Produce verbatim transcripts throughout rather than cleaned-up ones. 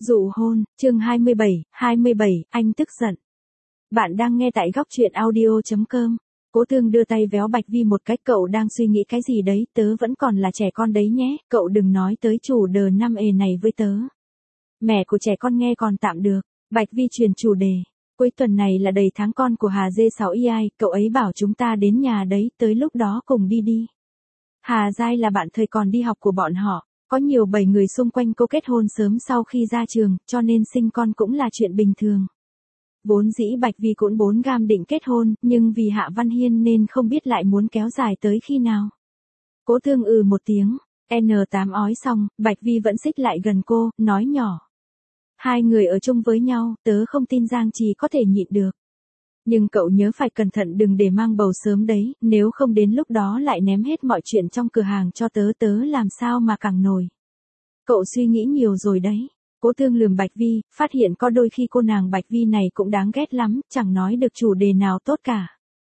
Dụ hôn, chương hai mươi bảy, hai mươi bảy, anh tức giận. Bạn đang nghe tại góc truyện audio.com. Cố Thương đưa tay véo Bạch Vi một cái, cậu đang suy nghĩ cái gì đấy, tớ vẫn còn là trẻ con đấy nhé, cậu đừng nói tới chủ đờ năm ề này với tớ. Mẹ của trẻ con nghe còn tạm được, Bạch Vi chuyển chủ đề. Cuối tuần này là đầy tháng con của Hà Dê sáu i ai, cậu ấy bảo chúng ta đến nhà đấy, tới lúc đó cùng đi đi. Hà Giai là bạn thời còn đi học của bọn họ. Có nhiều bảy người xung quanh cô kết hôn sớm sau khi ra trường, cho nên sinh con cũng là chuyện bình thường. Vốn dĩ Bạch Vi cũng bốn gam định kết hôn, nhưng vì Hạ Văn Hiên nên không biết lại muốn kéo dài tới khi nào. Cố Thương ừ một tiếng, en tám ói xong, Bạch Vi vẫn xích lại gần cô, nói nhỏ. Hai người ở chung với nhau, tớ không tin Giang Trì có thể nhịn được. Nhưng cậu nhớ phải cẩn thận đừng để mang bầu sớm đấy, nếu không đến lúc đó lại ném hết mọi chuyện trong cửa hàng cho tớ tớ làm sao mà càng nổi. Cậu suy nghĩ nhiều rồi đấy. Cố Thương lườm Bạch Vi, phát hiện có đôi khi cô nàng Bạch Vi này cũng đáng ghét lắm, chẳng nói được chủ đề nào tốt cả.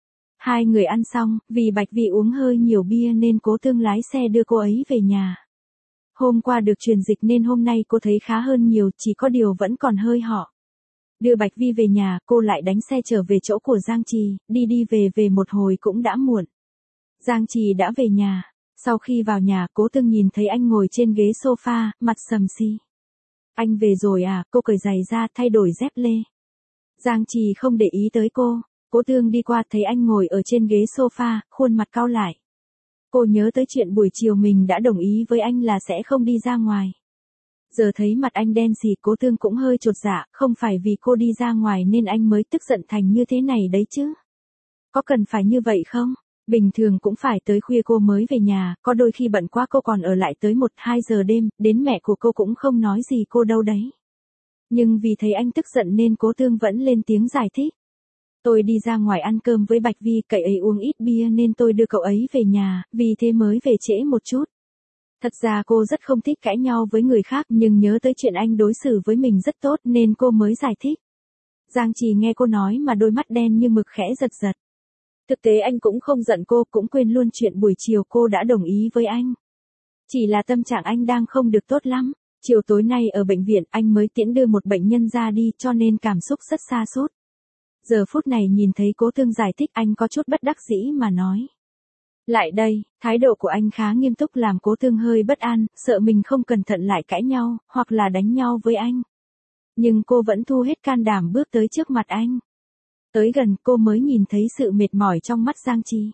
Hai người ăn xong, vì Bạch Vi uống hơi nhiều bia nên Cố Thương lái xe đưa cô ấy về nhà. Hôm qua được truyền dịch nên hôm nay cô thấy khá hơn nhiều, chỉ có điều vẫn còn hơi họ. Đưa Bạch Vi về nhà, cô lại đánh xe trở về chỗ của Giang Trì, đi đi về về một hồi cũng đã muộn. Giang Trì đã về nhà, sau khi vào nhà, Cố Thương nhìn thấy anh ngồi trên ghế sofa, mặt sầm xi. Anh về rồi à, cô cởi giày ra, thay đổi dép lê. Giang Trì không để ý tới cô, Cố Thương đi qua thấy anh ngồi ở trên ghế sofa, khuôn mặt cau lại. Cô nhớ tới chuyện buổi chiều mình đã đồng ý với anh là sẽ không đi ra ngoài. Giờ thấy mặt anh đen xì, Cố Thương cũng hơi chột dạ, không phải vì cô đi ra ngoài nên anh mới tức giận thành như thế này đấy chứ. Có cần phải như vậy không? Bình thường cũng phải tới khuya cô mới về nhà, có đôi khi bận quá cô còn ở lại tới một hai giờ đêm, đến mẹ của cô cũng không nói gì cô đâu đấy. Nhưng vì thấy anh tức giận nên Cố Thương vẫn lên tiếng giải thích. Tôi đi ra ngoài ăn cơm với Bạch Vi, cậu ấy uống ít bia nên tôi đưa cậu ấy về nhà, vì thế mới về trễ một chút. Thật ra cô rất không thích cãi nhau với người khác nhưng nhớ tới chuyện anh đối xử với mình rất tốt nên cô mới giải thích. Giang Trì nghe cô nói mà đôi mắt đen như mực khẽ giật giật. Thực tế anh cũng không giận cô, cũng quên luôn chuyện buổi chiều cô đã đồng ý với anh. Chỉ là tâm trạng anh đang không được tốt lắm. Chiều tối nay ở bệnh viện anh mới tiễn đưa một bệnh nhân ra đi cho nên cảm xúc rất sa sút. Giờ phút này nhìn thấy Cố Thương giải thích anh có chút bất đắc dĩ mà nói. Lại đây, thái độ của anh khá nghiêm túc làm Cố Thương hơi bất an, sợ mình không cẩn thận lại cãi nhau, hoặc là đánh nhau với anh. Nhưng cô vẫn thu hết can đảm bước tới trước mặt anh. Tới gần cô mới nhìn thấy sự mệt mỏi trong mắt Giang Trì.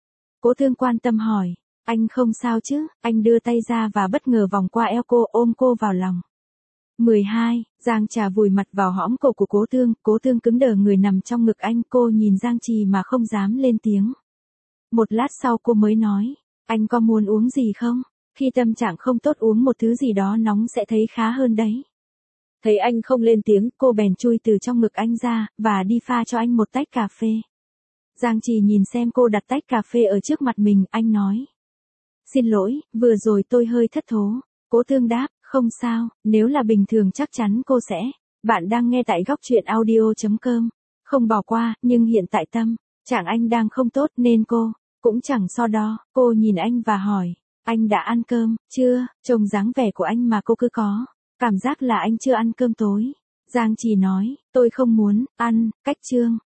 Cố Thương quan tâm hỏi, anh không sao chứ? Anh đưa tay ra và bất ngờ vòng qua eo cô, ôm cô vào lòng. mười hai, Giang Trà vùi mặt vào hõm cổ của Cố Thương, Cố Thương cứng đờ người nằm trong ngực anh, cô nhìn Giang Trì mà không dám lên tiếng. Một lát sau cô mới nói, anh có muốn uống gì không? Khi tâm trạng không tốt uống một thứ gì đó nóng sẽ thấy khá hơn đấy. Thấy anh không lên tiếng, cô bèn chui từ trong ngực anh ra, và đi pha cho anh một tách cà phê. Giang Trì nhìn xem cô đặt tách cà phê ở trước mặt mình, anh nói. Xin lỗi, vừa rồi tôi hơi thất thố. Cố Thương đáp, không sao, nếu là bình thường chắc chắn cô sẽ. Bạn đang nghe tại góc truyện audio.com. Không bỏ qua, nhưng hiện tại tâm trạng anh đang không tốt nên cô cũng chẳng so đo. Cô nhìn anh và hỏi, anh đã ăn cơm chưa? Trông dáng vẻ của anh mà cô cứ có cảm giác là anh chưa ăn cơm tối. Giang Trì nói, tôi không muốn ăn, cách chương.